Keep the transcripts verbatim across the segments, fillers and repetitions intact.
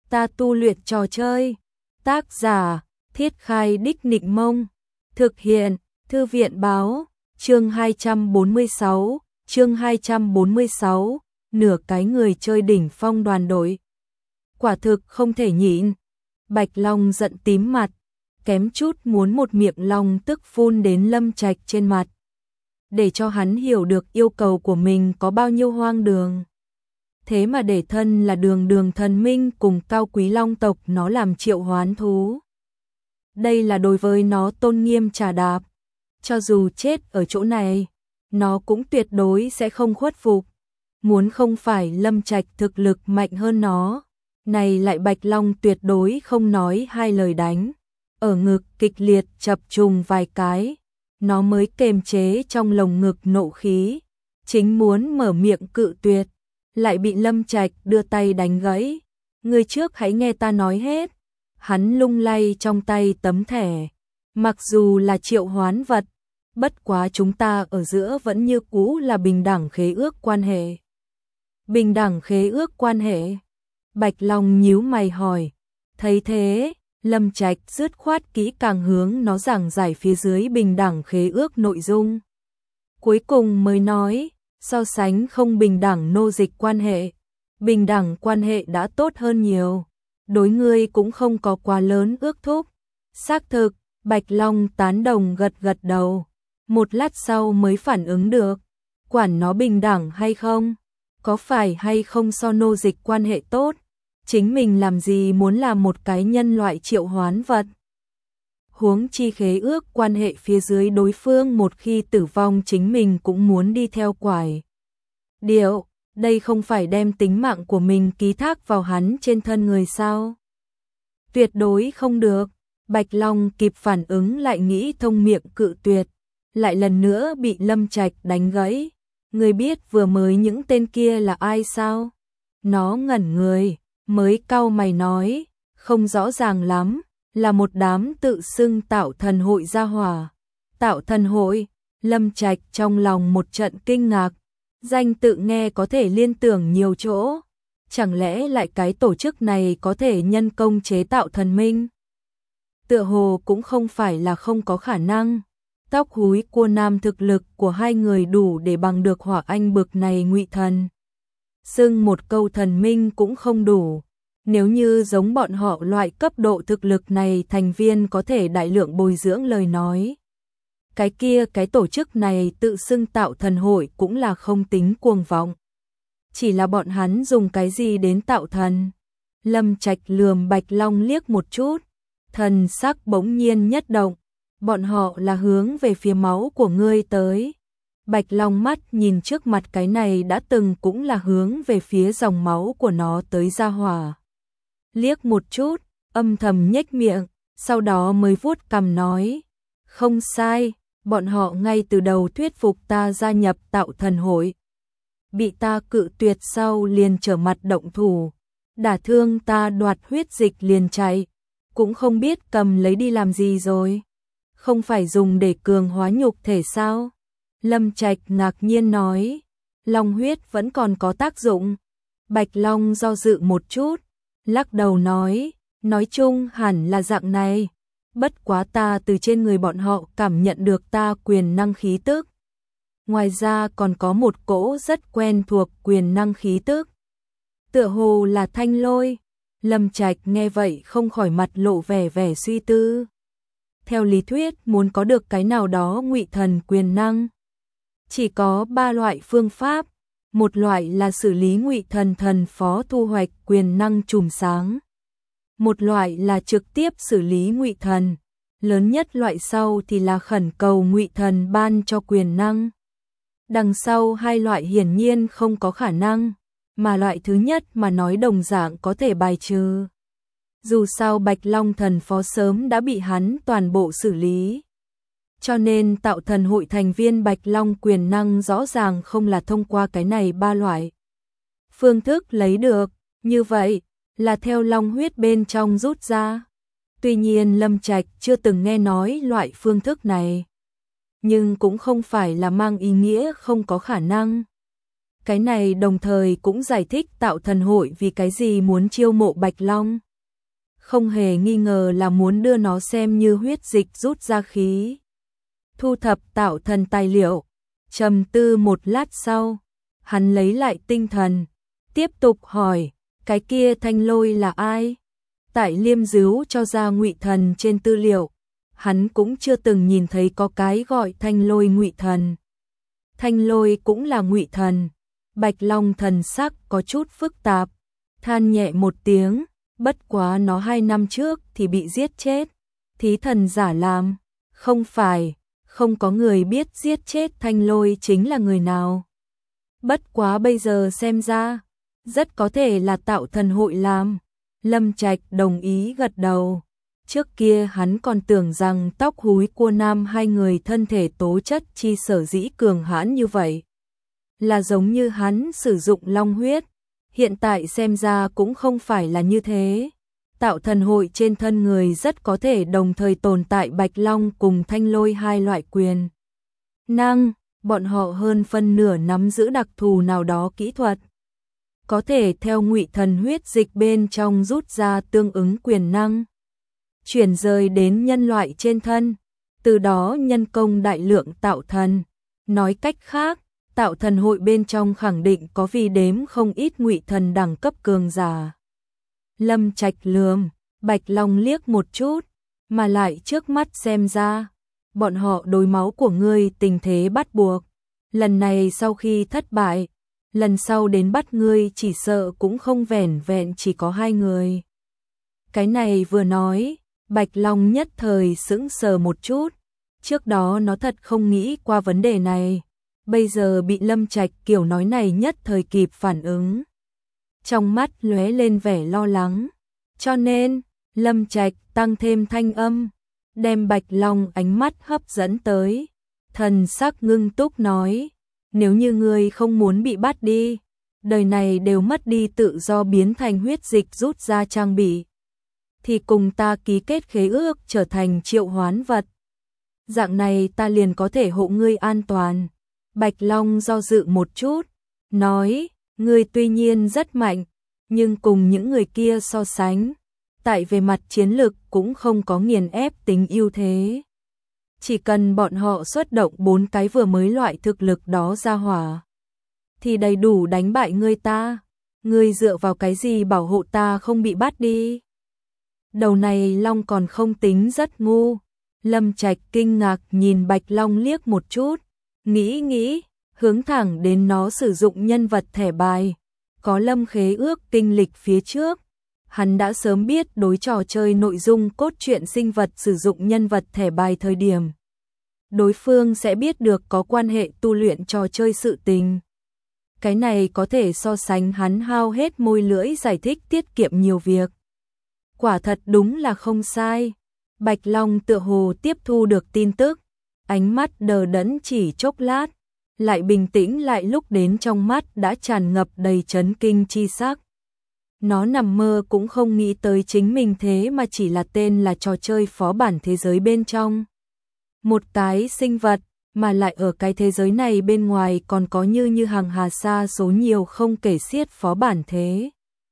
ta tu luyện trò chơi. Tác giả, Thiết Khai Đích Nịnh Mông. Thực hiện, Thư viện Báo. Chương hai trăm bốn mươi sáu, chương hai trăm bốn mươi sáu, nửa cái người chơi đỉnh phong đoàn đội. Quả thực không thể nhịn. Bạch Long giận tím mặt, kém chút muốn một miệng long tức phun đến Lâm Trạch trên mặt. Để cho hắn hiểu được yêu cầu của mình có bao nhiêu hoang đường. Thế mà để thân là đường đường thần minh cùng cao quý long tộc nó làm triệu hoán thú. Đây là đối với nó tôn nghiêm trà đạp. Cho dù chết ở chỗ này, nó cũng tuyệt đối sẽ không khuất phục. Muốn không phải Lâm Trạch thực lực mạnh hơn nó, này lại Bạch Long tuyệt đối không nói hai lời đánh. Ở ngực kịch liệt chập trùng vài cái, nó mới kềm chế trong lồng ngực nộ khí, chính muốn mở miệng cự tuyệt, lại bị Lâm Trạch đưa tay đánh gãy. Người trước hãy nghe ta nói hết. Hắn lung lay trong tay tấm thẻ. Mặc dù là triệu hoán vật, bất quá chúng ta ở giữa vẫn như cũ là bình đẳng khế ước quan hệ. Bình đẳng khế ước quan hệ? Bạch Long nhíu mày hỏi. Thấy thế, Lâm Trạch dứt khoát kỹ càng hướng nó giảng giải phía dưới bình đẳng khế ước nội dung. Cuối cùng mới nói, so sánh không bình đẳng nô dịch quan hệ, bình đẳng quan hệ đã tốt hơn nhiều. Đối ngươi cũng không có quá lớn ước thúc. Xác thực, Bạch Long tán đồng gật gật đầu. Một lát sau mới phản ứng được. Quản nó bình đẳng hay không? Có phải hay không so nô dịch quan hệ tốt? Chính mình làm gì muốn làm một cái nhân loại triệu hoán vật? Huống chi khế ước quan hệ phía dưới đối phương một khi tử vong chính mình cũng muốn đi theo quải. Điệu, đây không phải đem tính mạng của mình ký thác vào hắn trên thân người sao? Tuyệt đối không được. Bạch Long kịp phản ứng lại nghĩ thông miệng cự tuyệt, lại lần nữa bị Lâm Trạch đánh gãy. Người biết vừa mới những tên kia là ai sao? Nó ngẩn người, mới cau mày nói, không rõ ràng lắm, là một đám tự xưng tạo thần hội gia hỏa. Tạo thần hội? Lâm Trạch trong lòng một trận kinh ngạc. Danh tự nghe có thể liên tưởng nhiều chỗ, chẳng lẽ lại cái tổ chức này có thể nhân công chế tạo thần minh? Tựa hồ cũng không phải là không có khả năng. Tóc húi cua nam thực lực của hai người đủ để bằng được Hỏa Anh bực này ngụy thần. Xưng một câu thần minh cũng không đủ. Nếu như giống bọn họ loại cấp độ thực lực này thành viên có thể đại lượng bồi dưỡng lời nói. Cái kia cái tổ chức này tự xưng tạo thần hội cũng là không tính cuồng vọng. Chỉ là bọn hắn dùng cái gì đến tạo thần? Lâm Trạch lườm Bạch Long liếc một chút, thần sắc bỗng nhiên nhất động. Bọn họ là hướng về phía máu của ngươi tới. Bạch Long mắt nhìn trước mặt cái này đã từng cũng là hướng về phía dòng máu của nó tới gia hỏa. Liếc một chút, âm thầm nhếch miệng, sau đó mới vuốt cằm nói. Không sai, bọn họ ngay từ đầu thuyết phục ta gia nhập tạo thần hội. Bị ta cự tuyệt sau liền trở mặt động thủ, đả thương ta đoạt huyết dịch liền chạy, cũng không biết cầm lấy đi làm gì rồi. Không phải dùng để cường hóa nhục thể sao? Lâm Trạch ngạc nhiên nói, long huyết vẫn còn có tác dụng. Bạch Long do dự một chút, lắc đầu nói, nói chung hẳn là dạng này. Bất quá ta từ trên người bọn họ cảm nhận được ta quyền năng khí tức. Ngoài ra còn có một cỗ rất quen thuộc quyền năng khí tức. Tựa hồ là thanh lôi. Lâm Trạch nghe vậy không khỏi mặt lộ vẻ vẻ suy tư. Theo lý thuyết muốn có được cái nào đó ngụy thần quyền năng, chỉ có ba loại phương pháp. Một loại là xử lý ngụy thần thần phó thu hoạch quyền năng chùm sáng. Một loại là trực tiếp xử lý ngụy thần, lớn nhất loại sau thì là khẩn cầu ngụy thần ban cho quyền năng. Đằng sau hai loại hiển nhiên không có khả năng, mà loại thứ nhất mà nói đồng dạng có thể bài trừ. Dù sao Bạch Long thần phó sớm đã bị hắn toàn bộ xử lý. Cho nên tạo thần hội thành viên Bạch Long quyền năng rõ ràng không là thông qua cái này ba loại phương thức lấy được, như vậy là theo long huyết bên trong rút ra. Tuy nhiên Lâm Trạch chưa từng nghe nói loại phương thức này, nhưng cũng không phải là mang ý nghĩa không có khả năng. Cái này đồng thời cũng giải thích Tạo Thần Hội vì cái gì muốn chiêu mộ Bạch Long. Không hề nghi ngờ là muốn đưa nó xem như huyết dịch rút ra khí. Thu thập tạo thần tài liệu, trầm tư một lát sau, hắn lấy lại tinh thần, tiếp tục hỏi, cái kia Thanh Lôi là ai? Tại Liêm Dứu cho ra Ngụy Thần trên tư liệu, hắn cũng chưa từng nhìn thấy có cái gọi Thanh Lôi Ngụy Thần. Thanh Lôi cũng là Ngụy Thần. Bạch Long thần sắc có chút phức tạp, than nhẹ một tiếng, bất quá nó hai năm trước thì bị giết chết, thí thần giả làm, không phải, không có người biết giết chết Thanh Lôi chính là người nào. Bất quá bây giờ xem ra, rất có thể là Tạo Thần Hội làm. Lâm Trạch đồng ý gật đầu. Trước kia hắn còn tưởng rằng Tóc Húi Cua Nam hai người thân thể tố chất chi sở dĩ cường hãn như vậy, là giống như hắn sử dụng long huyết. Hiện tại xem ra cũng không phải là như thế. Tạo Thần Hội trên thân người rất có thể đồng thời tồn tại Bạch Long cùng Thanh Lôi hai loại quyền năng, bọn họ hơn phân nửa nắm giữ đặc thù nào đó kỹ thuật, có thể theo Ngụy Thần huyết dịch bên trong rút ra tương ứng quyền năng, chuyển rời đến nhân loại trên thân, từ đó nhân công đại lượng tạo thần. Nói cách khác, Tạo Thần Hội bên trong khẳng định có vì đếm không ít Ngụy Thần đẳng cấp cường giả. Lâm Trạch lườm Bạch Long liếc một chút, mà lại trước mắt xem ra, bọn họ đối máu của ngươi tình thế bắt buộc. Lần này sau khi thất bại, lần sau đến bắt ngươi chỉ sợ cũng không vẻn vẹn chỉ có hai người. Cái này vừa nói, Bạch Long nhất thời sững sờ một chút, trước đó nó thật không nghĩ qua vấn đề này. Bây giờ bị Lâm Trạch kiểu nói này nhất thời kịp phản ứng. Trong mắt lóe lên vẻ lo lắng. Cho nên, Lâm Trạch tăng thêm thanh âm, đem Bạch Long ánh mắt hấp dẫn tới. Thần sắc ngưng túc nói, nếu như ngươi không muốn bị bắt đi, đời này đều mất đi tự do biến thành huyết dịch rút ra trang bị, thì cùng ta ký kết khế ước trở thành triệu hoán vật. Dạng này ta liền có thể hộ ngươi an toàn. Bạch Long do dự một chút, nói, ngươi tuy nhiên rất mạnh, nhưng cùng những người kia so sánh, tại về mặt chiến lực cũng không có nghiền ép tính ưu thế. Chỉ cần bọn họ xuất động bốn cái vừa mới loại thực lực đó ra hỏa, thì đầy đủ đánh bại ngươi ta. Ngươi dựa vào cái gì bảo hộ ta không bị bắt đi? Đầu này Long còn không tính rất ngu. Lâm Trạch kinh ngạc nhìn Bạch Long liếc một chút, nghĩ nghĩ, hướng thẳng đến nó sử dụng nhân vật thẻ bài. Có Lâm khế ước kinh lịch phía trước, hắn đã sớm biết đối trò chơi nội dung cốt truyện sinh vật sử dụng nhân vật thẻ bài thời điểm, đối phương sẽ biết được có quan hệ tu luyện trò chơi sự tình. Cái này có thể so sánh hắn hao hết môi lưỡi giải thích tiết kiệm nhiều việc. Quả thật đúng là không sai. Bạch Long tựa hồ tiếp thu được tin tức, ánh mắt đờ đẫn chỉ chốc lát, lại bình tĩnh lại lúc đến trong mắt đã tràn ngập đầy chấn kinh chi sắc. Nó nằm mơ cũng không nghĩ tới chính mình thế mà chỉ là tên là trò chơi phó bản thế giới bên trong. Một cái sinh vật, mà lại ở cái thế giới này bên ngoài còn có như như hàng hà sa số nhiều không kể xiết phó bản thế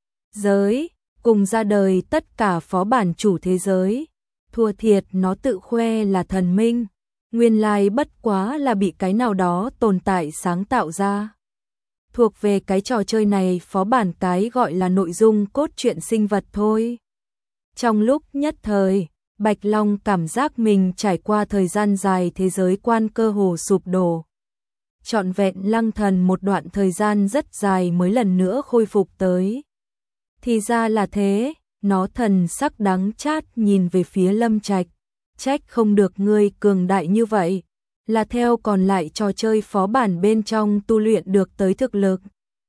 giới, cùng ra đời tất cả phó bản chủ thế giới. Thua thiệt nó tự khoe là thần minh, nguyên lai bất quá là bị cái nào đó tồn tại sáng tạo ra. Thuộc về cái trò chơi này phó bản cái gọi là nội dung cốt truyện sinh vật thôi. Trong lúc nhất thời, Bạch Long cảm giác mình trải qua thời gian dài thế giới quan cơ hồ sụp đổ. Trọn vẹn lăng thần một đoạn thời gian rất dài mới lần nữa khôi phục tới. Thì ra là thế. Nó thần sắc đắng chát nhìn về phía Lâm Trạch, trách không được ngươi cường đại như vậy, là theo còn lại trò chơi phó bản bên trong tu luyện được tới thực lực.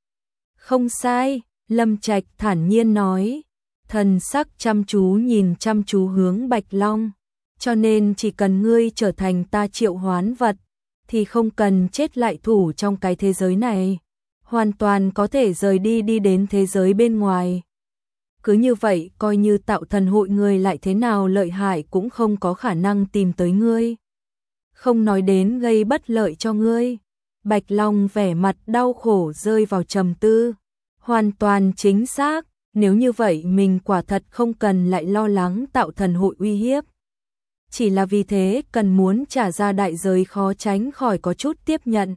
Không sai, Lâm Trạch thản nhiên nói, thần sắc chăm chú nhìn chăm chú hướng Bạch Long, cho nên chỉ cần ngươi trở thành ta triệu hoán vật, thì không cần chết lại thủ trong cái thế giới này, hoàn toàn có thể rời đi đi đến thế giới bên ngoài. Cứ như vậy coi như Tạo Thần Hội người lại thế nào lợi hại cũng không có khả năng tìm tới ngươi. Không nói đến gây bất lợi cho ngươi. Bạch Long vẻ mặt đau khổ rơi vào trầm tư. Hoàn toàn chính xác, nếu như vậy mình quả thật không cần lại lo lắng tạo thần hội uy hiếp. Chỉ là vì thế cần muốn trả ra đại giới khó tránh khỏi có chút tiếp nhận.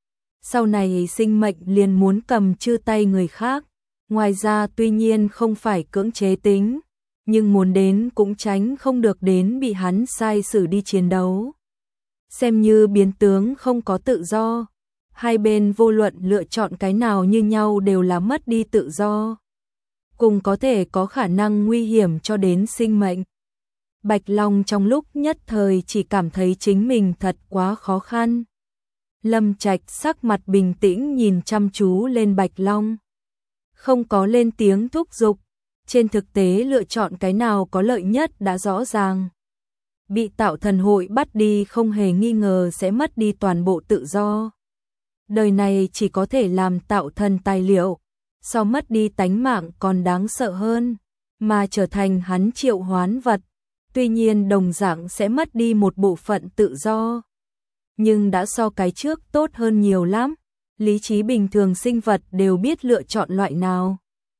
Sau này sinh mệnh liền muốn cầm chư tay người khác. Ngoài ra tuy nhiên không phải cưỡng chế tính, nhưng muốn đến cũng tránh không được đến bị hắn sai xử đi chiến đấu. Xem như biến tướng không có tự do. Hai bên vô luận lựa chọn cái nào như nhau đều là mất đi tự do. Cùng có thể có khả năng nguy hiểm cho đến sinh mệnh. Bạch Long trong lúc nhất thời chỉ cảm thấy chính mình thật quá khó khăn. Lâm Trạch sắc mặt bình tĩnh nhìn chăm chú lên Bạch Long. Không có lên tiếng thúc giục. Trên thực tế lựa chọn cái nào có lợi nhất đã rõ ràng. Bị tạo thần hội bắt đi không hề nghi ngờ sẽ mất đi toàn bộ tự do. Đời này chỉ có thể làm tạo thần tài liệu, so mất đi tánh mạng còn đáng sợ hơn, mà trở thành hắn triệu hoán vật. Tuy nhiên đồng dạng sẽ mất đi một bộ phận tự do, nhưng đã so cái trước tốt hơn nhiều lắm. Lý trí bình thường sinh vật đều biết lựa chọn loại nào.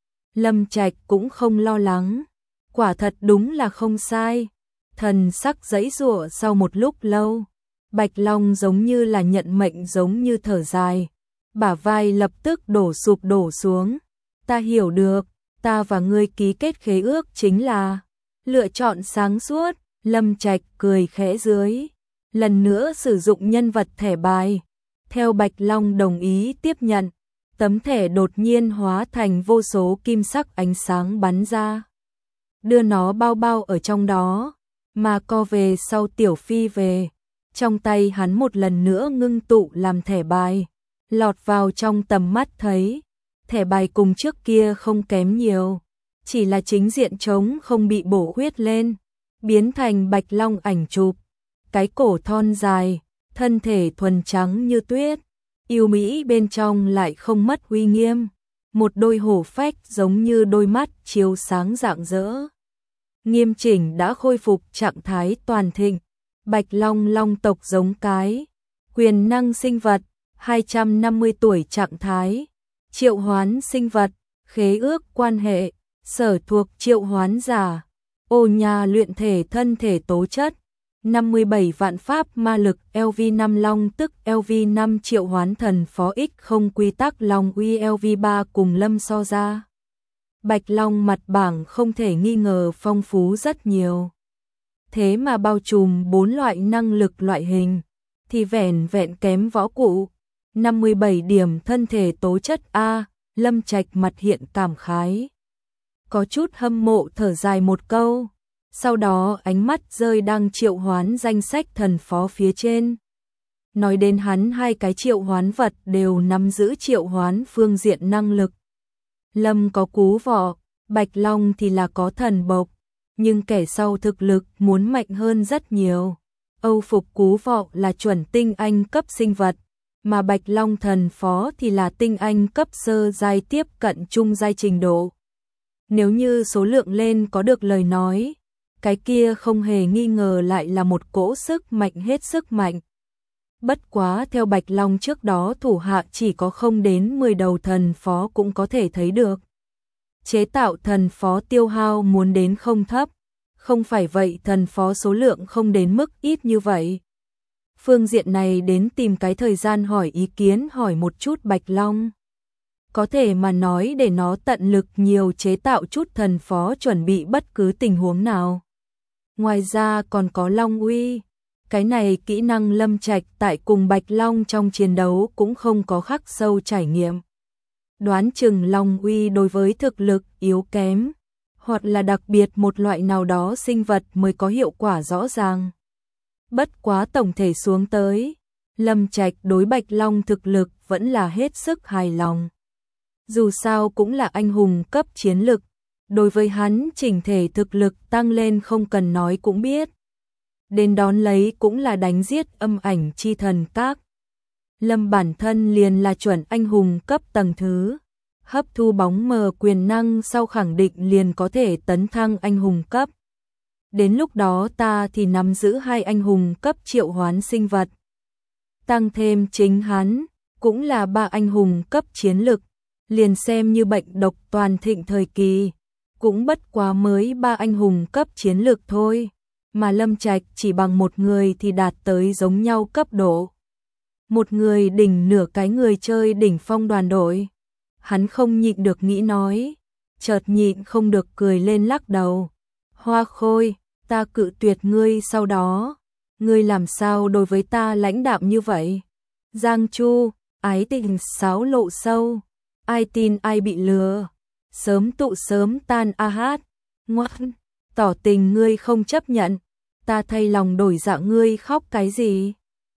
Lâm Trạch cũng không lo lắng, quả thật đúng là không sai. Thần sắc giãy giụa sau một lúc lâu, Bạch Long giống như là nhận mệnh giống như thở dài, bả vai lập tức đổ sụp đổ xuống. Ta hiểu được, ta và ngươi ký kết khế ước chính là lựa chọn sáng suốt. Lâm Trạch cười khẽ dưới, lần nữa sử dụng nhân vật thẻ bài. Theo Bạch Long đồng ý tiếp nhận, tấm thẻ đột nhiên hóa thành vô số kim sắc ánh sáng bắn ra, đưa nó bao bao ở trong đó, mà co về sau tiểu phi về. Trong tay hắn một lần nữa ngưng tụ làm thẻ bài, lọt vào trong tầm mắt thấy. Thẻ bài cùng trước kia không kém nhiều, chỉ là chính diện trống không bị bổ khuyết lên, biến thành Bạch Long ảnh chụp. Cái cổ thon dài, thân thể thuần trắng như tuyết, yêu mỹ bên trong lại không mất uy nghiêm. Một đôi hổ phách giống như đôi mắt chiếu sáng rạng rỡ. Nghiêm chỉnh đã khôi phục trạng thái toàn thịnh. Bạch Long long tộc giống cái, quyền năng sinh vật, hai trăm năm mươi tuổi trạng thái, triệu hoán sinh vật, khế ước quan hệ, sở thuộc triệu hoán giả, ô nhà luyện thể thân thể tố chất, năm mươi bảy vạn pháp ma lực L V năm long tức L V năm triệu hoán thần phó X không quy tắc long uy L V ba cùng Lâm so ra. Bạch Long mặt bảng không thể nghi ngờ phong phú rất nhiều. Thế mà bao trùm bốn loại năng lực loại hình, thì vẻn vẹn kém võ cụ. năm mươi bảy điểm thân thể tố chất A, Lâm Trạch mặt hiện cảm khái. Có chút hâm mộ thở dài một câu, sau đó ánh mắt rơi đang triệu hoán danh sách thần phó phía trên. Nói đến hắn hai cái triệu hoán vật đều nắm giữ triệu hoán phương diện năng lực. Lâm có cú vọ, Bạch Long thì là có thần bộc. Nhưng kẻ sau thực lực muốn mạnh hơn rất nhiều. Âu phục cú vọ là chuẩn tinh anh cấp sinh vật, mà Bạch Long thần phó thì là tinh anh cấp sơ giai tiếp cận trung giai trình độ. Nếu như số lượng lên có được lời nói, cái kia không hề nghi ngờ lại là một cỗ sức mạnh hết sức mạnh. Bất quá theo Bạch Long trước đó thủ hạ chỉ có không đến mười đầu thần phó cũng có thể thấy được. Chế tạo thần phó tiêu hao muốn đến không thấp, không phải vậy thần phó số lượng không đến mức ít như vậy. Phương diện này đến tìm cái thời gian hỏi ý kiến hỏi một chút Bạch Long. Có thể mà nói để nó tận lực nhiều chế tạo chút thần phó chuẩn bị bất cứ tình huống nào. Ngoài ra còn có Long uy, cái này kỹ năng Lâm Trạch tại cùng Bạch Long trong chiến đấu cũng không có khắc sâu trải nghiệm. Đoán chừng Long uy đối với thực lực yếu kém, hoặc là đặc biệt một loại nào đó sinh vật mới có hiệu quả rõ ràng. Bất quá tổng thể xuống tới, Lâm Trạch đối Bạch Long thực lực vẫn là hết sức hài lòng. Dù sao cũng là anh hùng cấp chiến lực, đối với hắn chỉnh thể thực lực tăng lên không cần nói cũng biết. Đến đón lấy cũng là đánh giết âm ảnh chi thần các. Lâm bản thân liền là chuẩn anh hùng cấp tầng thứ, hấp thu bóng mờ quyền năng sau khẳng định liền có thể tấn thăng anh hùng cấp. Đến lúc đó ta thì nắm giữ hai anh hùng cấp triệu hoán sinh vật. Tăng thêm chính hắn, cũng là ba anh hùng cấp chiến lực, liền xem như bệnh độc toàn thịnh thời kỳ, cũng bất quá mới ba anh hùng cấp chiến lực thôi, mà Lâm Trạch chỉ bằng một người thì đạt tới giống nhau cấp độ. Một người đỉnh nửa cái người chơi đỉnh phong đoàn đội. Hắn không nhịn được nghĩ nói, chợt nhịn không được cười lên lắc đầu. Hoa Khôi, ta cự tuyệt ngươi sau đó, ngươi làm sao đối với ta lãnh đạm như vậy? Giang Chu, ái tình sáo lộ sâu, ai tin ai bị lừa, sớm tụ sớm tan a hát, ngoan, tỏ tình ngươi không chấp nhận, ta thay lòng đổi dạ ngươi khóc cái gì?